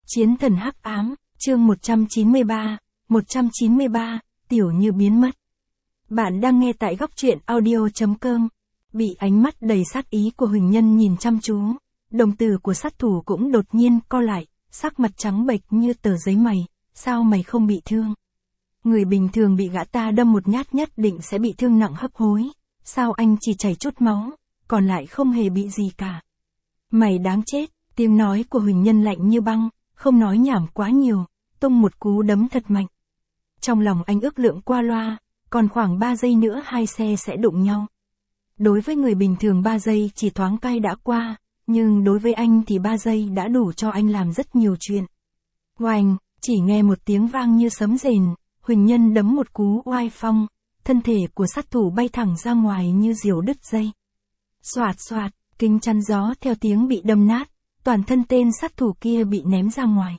Chiến thần hắc ám, chương 193, Tiểu Như biến mất. Bạn đang nghe tại góc truyện audio.com. Bị ánh mắt đầy sát ý của Huỳnh Nhân nhìn chăm chú, đồng tử của sát thủ cũng đột nhiên co lại, sắc mặt trắng bệch như tờ giấy mày, sao mày không bị thương? Người bình thường bị gã ta đâm một nhát nhất định sẽ bị thương nặng hấp hối, sao anh chỉ chảy chút máu, còn lại không hề bị gì cả. Mày đáng chết, tiếng nói của Huỳnh Nhân lạnh như băng, không nói nhảm quá nhiều, tung một cú đấm thật mạnh. Trong lòng anh ước lượng qua loa, còn khoảng 3 giây nữa hai xe sẽ đụng nhau. Đối với người bình thường 3 giây chỉ thoáng cay đã qua, nhưng đối với anh thì 3 giây đã đủ cho anh làm rất nhiều chuyện. Oanh, chỉ nghe một tiếng vang như sấm rền, Huỳnh Nhân đấm một cú oai phong, thân thể của sát thủ bay thẳng ra ngoài như diều đứt dây. Xoạt xoạt, kính chắn gió theo tiếng bị đâm nát, toàn thân tên sát thủ kia bị ném ra ngoài.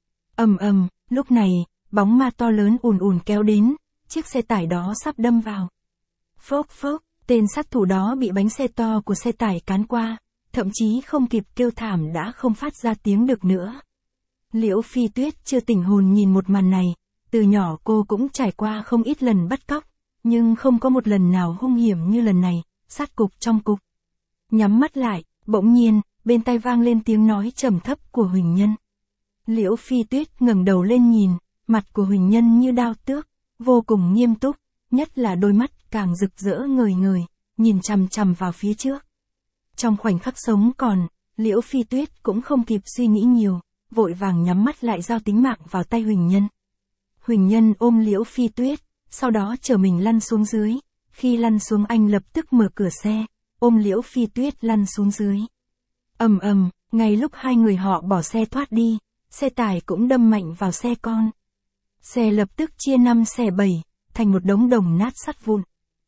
Ầm ầm, lúc này, bóng ma to lớn ùn ùn kéo đến, chiếc xe tải đó sắp đâm vào. Phốc phốc, tên sát thủ đó bị bánh xe to của xe tải cán qua, thậm chí không kịp kêu thảm đã không phát ra tiếng được nữa. Liễu Phi Tuyết chưa tỉnh hồn nhìn một màn này, từ nhỏ cô cũng trải qua không ít lần bắt cóc, nhưng không có một lần nào hung hiểm như lần này, sát cục trong cục. Nhắm mắt lại, bỗng nhiên, bên tai vang lên tiếng nói trầm thấp của Huỳnh Nhân. Liễu Phi Tuyết ngẩng đầu lên nhìn, mặt của Huỳnh Nhân như đao tước, vô cùng nghiêm túc, nhất là đôi mắt càng rực rỡ ngời ngời, nhìn chằm chằm vào phía trước. Trong khoảnh khắc sống còn, Liễu Phi Tuyết cũng không kịp suy nghĩ nhiều, vội vàng nhắm mắt lại giao tính mạng vào tay Huỳnh Nhân. Huỳnh Nhân ôm Liễu Phi Tuyết, sau đó chở mình lăn xuống dưới, khi lăn xuống anh lập tức mở cửa xe, ôm Liễu Phi Tuyết lăn xuống dưới. Ầm ầm, ngay lúc hai người họ bỏ xe thoát đi, xe tải cũng đâm mạnh vào xe con. Xe lập tức chia 5 xẻ 7, thành một đống đồng nát sắt vụn.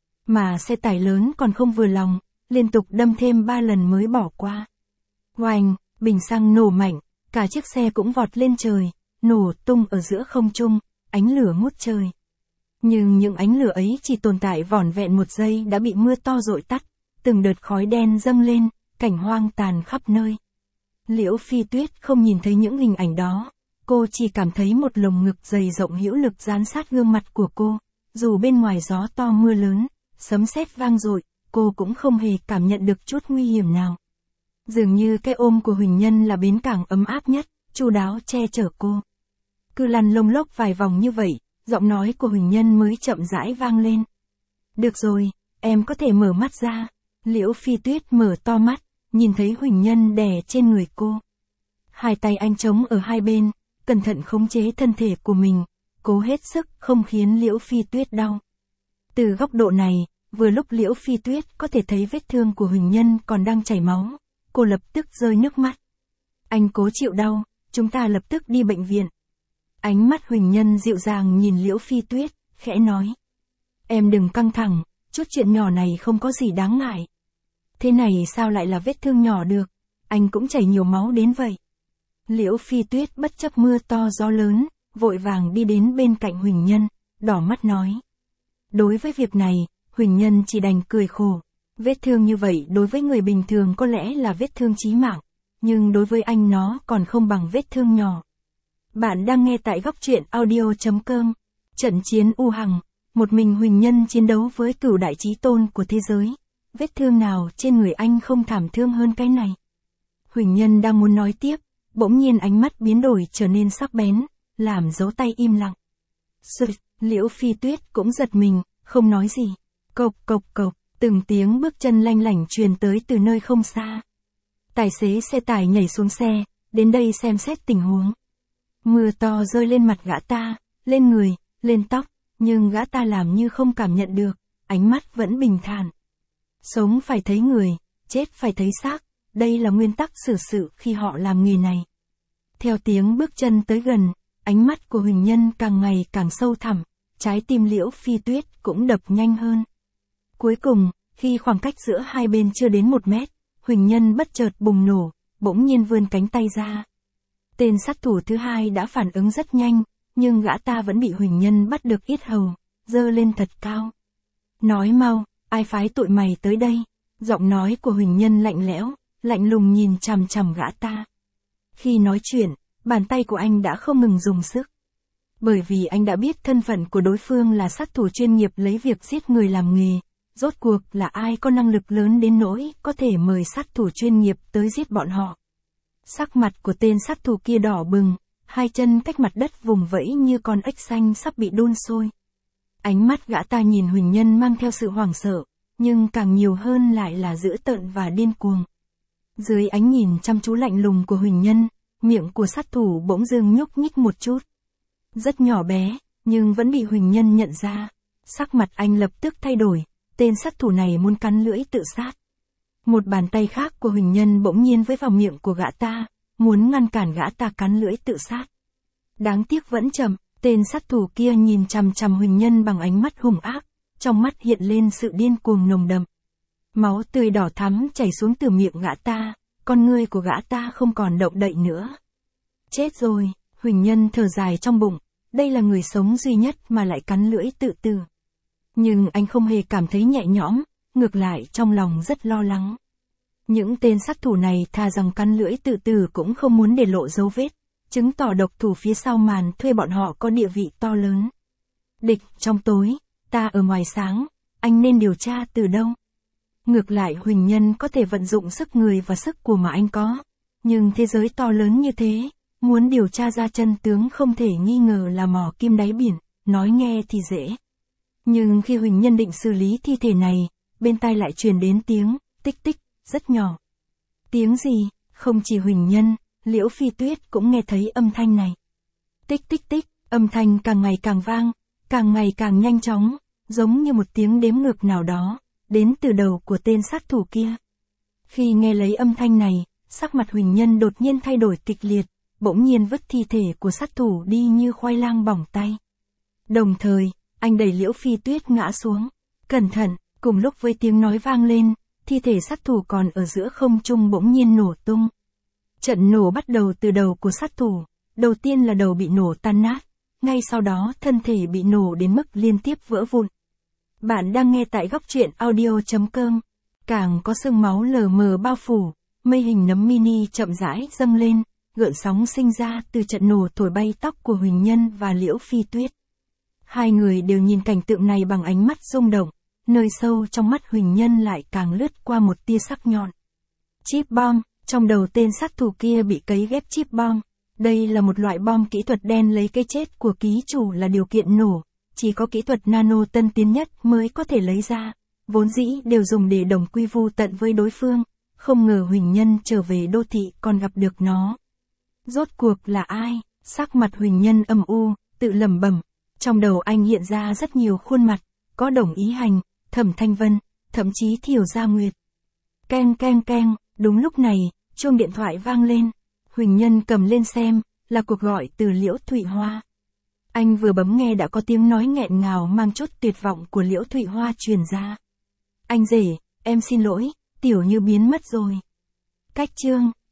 Mà xe tải lớn còn không vừa lòng, liên tục đâm thêm 3 lần mới bỏ qua. Oanh, bình xăng nổ mạnh, cả chiếc xe cũng vọt lên trời, nổ tung ở giữa không trung, ánh lửa ngút trời. Nhưng những ánh lửa ấy chỉ tồn tại vỏn vẹn 1 giây đã bị mưa to dội tắt, từng đợt khói đen dâng lên, cảnh hoang tàn khắp nơi. Liễu Phi Tuyết không nhìn thấy những hình ảnh đó, cô chỉ cảm thấy một lồng ngực dày rộng hữu lực dán sát gương mặt của cô, dù bên ngoài gió to mưa lớn, sấm sét vang dội, cô cũng không hề cảm nhận được chút nguy hiểm nào. Dường như cái ôm của Huỳnh Nhân là bến cảng ấm áp nhất, chu đáo che chở cô. Cứ lăn lông lốc vài vòng như vậy, giọng nói của Huỳnh Nhân mới chậm rãi vang lên. Được rồi, em có thể mở mắt ra. Liễu Phi Tuyết mở to mắt, nhìn thấy Huỳnh Nhân đè trên người cô. Hai tay anh chống ở hai bên, cẩn thận khống chế thân thể của mình, cố hết sức không khiến Liễu Phi Tuyết đau. Từ góc độ này, vừa lúc Liễu Phi Tuyết có thể thấy vết thương của Huỳnh Nhân còn đang chảy máu, cô lập tức rơi nước mắt. Anh cố chịu đau, chúng ta lập tức đi bệnh viện. Ánh mắt Huỳnh Nhân dịu dàng nhìn Liễu Phi Tuyết, khẽ nói. Em đừng căng thẳng, chút chuyện nhỏ này không có gì đáng ngại. Thế này sao lại là vết thương nhỏ được, anh cũng chảy nhiều máu đến vậy. Liễu Phi Tuyết bất chấp mưa to gió lớn, vội vàng đi đến bên cạnh Huỳnh Nhân, đỏ mắt nói. Đối với việc này, Huỳnh Nhân chỉ đành cười khổ. Vết thương như vậy đối với người bình thường có lẽ là vết thương chí mạng, nhưng đối với anh nó còn không bằng vết thương nhỏ. Bạn đang nghe tại góc truyện audio.com. Trận chiến u hằng, một mình Huỳnh Nhân chiến đấu với cửu đại chí tôn của thế giới. Vết thương nào trên người anh không thảm thương hơn cái này? Huỳnh Nhân đang muốn nói tiếp, bỗng nhiên ánh mắt biến đổi trở nên sắc bén, làm dấu tay im lặng. Sụt, Liễu Phi Tuyết cũng giật mình, không nói gì. Cộc cộc cộc, từng tiếng bước chân lanh lảnh truyền tới từ nơi không xa. Tài xế xe tải nhảy xuống xe, đến đây xem xét tình huống. Mưa to rơi lên mặt gã ta, lên người, lên tóc, nhưng gã ta làm như không cảm nhận được, ánh mắt vẫn bình thản. Sống phải thấy người, chết phải thấy xác, đây là nguyên tắc xử sự khi họ làm nghề này. Theo tiếng bước chân tới gần, ánh mắt của Huỳnh Nhân càng ngày càng sâu thẳm, trái tim Liễu Phi Tuyết cũng đập nhanh hơn. Cuối cùng, khi khoảng cách giữa hai bên chưa đến 1 mét, Huỳnh Nhân bất chợt bùng nổ, bỗng nhiên vươn cánh tay ra. Tên sát thủ thứ hai đã phản ứng rất nhanh, nhưng gã ta vẫn bị Huỳnh Nhân bắt được yết hầu, giơ lên thật cao. Nói mau, ai phái tụi mày tới đây? Giọng nói của Huỳnh Nhân lạnh lẽo, lạnh lùng nhìn chằm chằm gã ta. Khi nói chuyện, bàn tay của anh đã không ngừng dùng sức. Bởi vì anh đã biết thân phận của đối phương là sát thủ chuyên nghiệp lấy việc giết người làm nghề, rốt cuộc là ai có năng lực lớn đến nỗi có thể mời sát thủ chuyên nghiệp tới giết bọn họ. Sắc mặt của tên sát thủ kia đỏ bừng, hai chân cách mặt đất vùng vẫy như con ếch xanh sắp bị đun sôi. Ánh mắt gã ta nhìn Huỳnh Nhân mang theo sự hoảng sợ, nhưng càng nhiều hơn lại là dữ tợn và điên cuồng. Dưới ánh nhìn chăm chú lạnh lùng của Huỳnh Nhân, miệng của sát thủ bỗng dưng nhúc nhích một chút. Rất nhỏ bé, nhưng vẫn bị Huỳnh Nhân nhận ra. Sắc mặt anh lập tức thay đổi, tên sát thủ này muốn cắn lưỡi tự sát. Một bàn tay khác của Huỳnh Nhân bỗng nhiên với vào miệng của gã ta, muốn ngăn cản gã ta cắn lưỡi tự sát. Đáng tiếc vẫn chậm, tên sát thủ kia nhìn chằm chằm Huỳnh Nhân bằng ánh mắt hung ác, trong mắt hiện lên sự điên cuồng nồng đậm. Máu tươi đỏ thắm chảy xuống từ miệng gã ta, con ngươi của gã ta không còn động đậy nữa. Chết rồi, Huỳnh Nhân thở dài trong bụng, đây là người sống duy nhất mà lại cắn lưỡi tự tử. Nhưng anh không hề cảm thấy nhẹ nhõm, ngược lại trong lòng rất lo lắng. Những tên sát thủ này thà rằng cắn lưỡi tự tử cũng không muốn để lộ dấu vết, chứng tỏ độc thủ phía sau màn thuê bọn họ có địa vị to lớn. Địch trong tối, ta ở ngoài sáng, anh nên điều tra từ đâu? Ngược lại Huỳnh Nhân có thể vận dụng sức người và sức của mà anh có. Nhưng thế giới to lớn như thế, muốn điều tra ra chân tướng không thể nghi ngờ là mò kim đáy biển, nói nghe thì dễ. Nhưng khi Huỳnh Nhân định xử lý thi thể này, bên tai lại truyền đến tiếng, tích tích, rất nhỏ. Tiếng gì? Không chỉ Huỳnh Nhân, Liễu Phi Tuyết cũng nghe thấy âm thanh này. Tích tích tích, âm thanh càng ngày càng vang, càng ngày càng nhanh chóng, giống như một tiếng đếm ngược nào đó, đến từ đầu của tên sát thủ kia. Khi nghe lấy âm thanh này, sắc mặt Huỳnh Nhân đột nhiên thay đổi kịch liệt, bỗng nhiên vứt thi thể của sát thủ đi như khoai lang bỏng tay. Đồng thời, anh đẩy Liễu Phi Tuyết ngã xuống. Cẩn thận, cùng lúc với tiếng nói vang lên, thi thể sát thủ còn ở giữa không trung bỗng nhiên nổ tung. Trận nổ bắt đầu từ đầu của sát thủ, đầu tiên là đầu bị nổ tan nát, ngay sau đó thân thể bị nổ đến mức liên tiếp vỡ vụn. Bạn đang nghe tại góc truyện audio.com, càng có sương máu lờ mờ bao phủ, mây hình nấm mini chậm rãi dâng lên, gợn sóng sinh ra từ trận nổ thổi bay tóc của Huỳnh Nhân và Liễu Phi Tuyết. Hai người đều nhìn cảnh tượng này bằng ánh mắt rung động, nơi sâu trong mắt Huỳnh Nhân lại càng lướt qua một tia sắc nhọn. Chip bom, trong đầu tên sát thủ kia bị cấy ghép chip bom. Đây là một loại bom kỹ thuật đen lấy cái chết của ký chủ là điều kiện nổ, chỉ có kỹ thuật nano tân tiến nhất mới có thể lấy ra, vốn dĩ đều dùng để đồng quy vu tận với đối phương, không ngờ Huỳnh Nhân trở về đô thị còn gặp được nó. Rốt cuộc là ai? Sắc mặt Huỳnh Nhân âm u, tự lẩm bẩm, trong đầu anh hiện ra rất nhiều khuôn mặt, có Đồng Ý Hành, Thẩm Thanh Vân, thậm chí Thiều Gia Nguyệt. Keng keng keng, đúng lúc này, chuông điện thoại vang lên. Huỳnh Nhân cầm lên xem, là cuộc gọi từ Liễu Thụy Hoa. Anh vừa bấm nghe đã có tiếng nói nghẹn ngào mang chút tuyệt vọng của Liễu Thụy Hoa truyền ra. Anh rể, em xin lỗi, Tiểu Như biến mất rồi. Cách chương